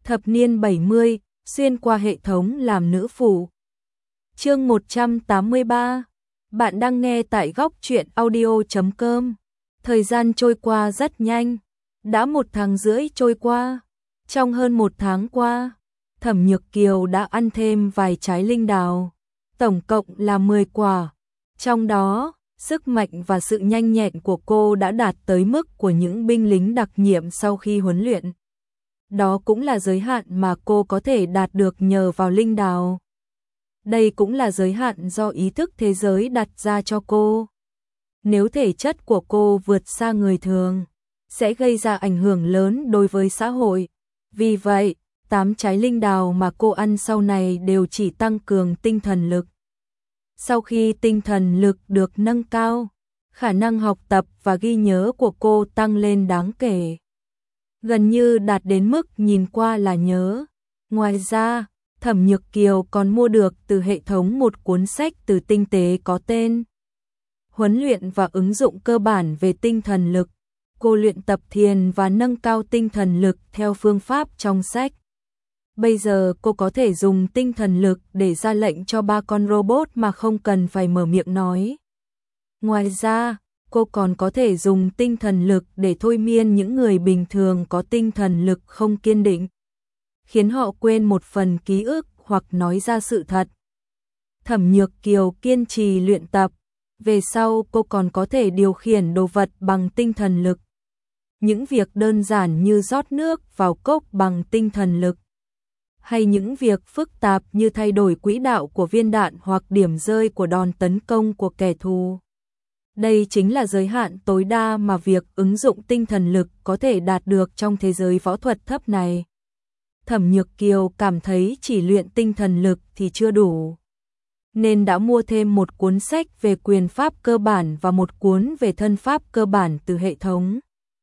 Thập niên 70, xuyên qua hệ thống làm nữ phụ. Chương 183. Bạn đang nghe tại góc truyện audio.com. Thời gian trôi qua rất nhanh, đã 1 tháng rưỡi trôi qua. Trong hơn 1 tháng qua, Thẩm Nhược Kiều đã ăn thêm vài trái linh đào, tổng cộng là 10 quả. Trong đó, sức mạnh và sự nhanh nhẹn của cô đã đạt tới mức của những binh lính đặc nhiệm sau khi huấn luyện. Đó cũng là giới hạn mà cô có thể đạt được nhờ vào linh đào. Đây cũng là giới hạn do ý thức thế giới đặt ra cho cô. Nếu thể chất của cô vượt xa người thường, sẽ gây ra ảnh hưởng lớn đối với xã hội. Vì vậy, 8 trái linh đào mà cô ăn sau này đều chỉ tăng cường tinh thần lực. Sau khi tinh thần lực được nâng cao, khả năng học tập và ghi nhớ của cô tăng lên đáng kể. Gần như đạt đến mức nhìn qua là nhớ. Ngoài ra, Thẩm Nhược Kiều còn mua được từ hệ thống một cuốn sách từ tinh tế có tên Huấn luyện và ứng dụng cơ bản về tinh thần lực. Cô luyện tập thiền và nâng cao tinh thần lực theo phương pháp trong sách. Bây giờ cô có thể dùng tinh thần lực để ra lệnh cho 3 con robot mà không cần phải mở miệng nói. Ngoài ra, cô còn có thể dùng tinh thần lực để thôi miên những người bình thường có tinh thần lực không kiên định, khiến họ quên một phần ký ức hoặc nói ra sự thật. Thẩm Nhược Kiều kiên trì luyện tập, về sau cô còn có thể điều khiển đồ vật bằng tinh thần lực. Những việc đơn giản như rót nước vào cốc bằng tinh thần lực, hay những việc phức tạp như thay đổi quỹ đạo của viên đạn hoặc điểm rơi của đòn tấn công của kẻ thù. Đây chính là giới hạn tối đa mà việc ứng dụng tinh thần lực có thể đạt được trong thế giới võ thuật thấp này. Thẩm Nhược Kiều cảm thấy chỉ luyện tinh thần lực thì chưa đủ, nên đã mua thêm một cuốn sách về quyền pháp cơ bản và một cuốn về thân pháp cơ bản từ hệ thống.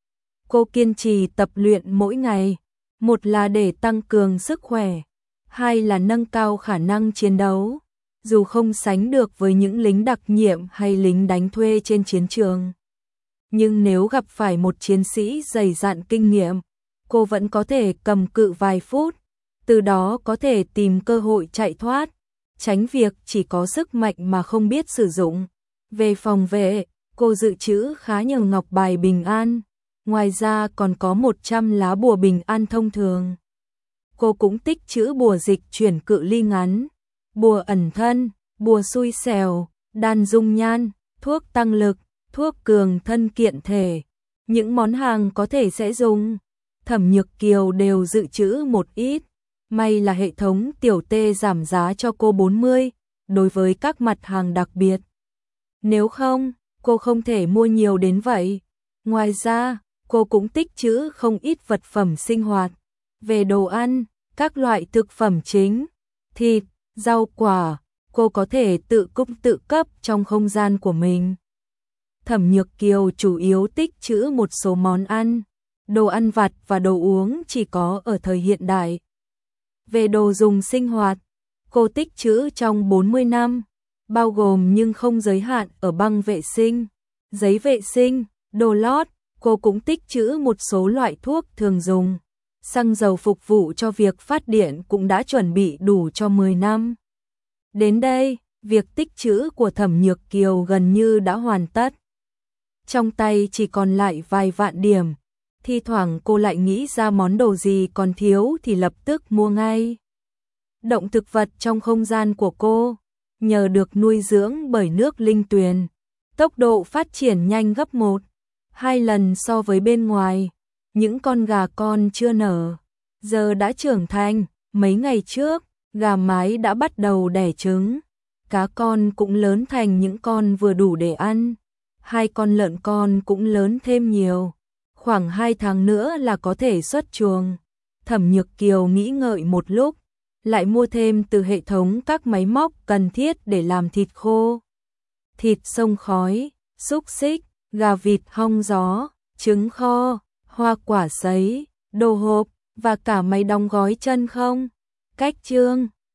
Cô kiên trì tập luyện mỗi ngày, một là để tăng cường sức khỏe, hai là nâng cao khả năng chiến đấu, dù không sánh được với những lính đặc nhiệm hay lính đánh thuê trên chiến trường. Nhưng nếu gặp phải một chiến sĩ dày dặn kinh nghiệm, cô vẫn có thể cầm cự vài phút, từ đó có thể tìm cơ hội chạy thoát, tránh việc chỉ có sức mạnh mà không biết sử dụng. Về phòng vệ, cô dự trữ khá nhiều ngọc bài bình an, ngoài ra còn có 100 lá bùa bình an thông thường. Cô cũng tích trữ bùa dịch chuyển cự ly ngắn, bùa ẩn thân, bùa xui xẻo, đan dung nhan, thuốc tăng lực, thuốc cường thân kiện thể. Những món hàng có thể sẽ dùng, Thẩm Nhược Kiều đều dự trữ một ít. May là hệ thống tiểu tê giảm giá cho cô 40 đối với các mặt hàng đặc biệt. Nếu không, cô không thể mua nhiều đến vậy. Ngoài ra, cô cũng tích trữ không ít vật phẩm sinh hoạt. Về đồ ăn, các loại thực phẩm chính, thịt, rau quả, cô có thể tự cung tự cấp trong không gian của mình. Thẩm Nhược Kiều chủ yếu tích trữ một số món ăn, đồ ăn vặt và đồ uống chỉ có ở thời hiện đại. Về đồ dùng sinh hoạt, cô tích trữ trong 40 năm, bao gồm nhưng không giới hạn ở băng vệ sinh, giấy vệ sinh, đồ lót. Cô cũng tích trữ một số loại thuốc thường dùng. Xăng dầu phục vụ cho việc phát điện cũng đã chuẩn bị đủ cho 10 năm. Đến đây, việc tích trữ của Thẩm Nhược Kiều gần như đã hoàn tất. Trong tay chỉ còn lại vài vạn điểm. Thi thoảng cô lại nghĩ ra món đồ gì còn thiếu thì lập tức mua ngay. Động thực vật trong không gian của cô, nhờ được nuôi dưỡng bởi nước linh tuyền, tốc độ phát triển nhanh gấp 1-2 lần so với bên ngoài. Những con gà con chưa nở, giờ đã trưởng thành. Mấy ngày trước, gà mái đã bắt đầu đẻ trứng. Cá con cũng lớn thành những con vừa đủ để ăn. 2 con lợn con cũng lớn thêm nhiều. Khoảng 2 tháng nữa là có thể xuất chuồng. Thẩm Nhược Kiều nghĩ ngợi một lúc, lại mua thêm từ hệ thống các máy móc cần thiết để làm thịt khô, thịt xông khói, xúc xích, gà vịt hong gió, trứng kho, hoa quả sấy, đồ hộp và cả máy đóng gói chân không. Cách chương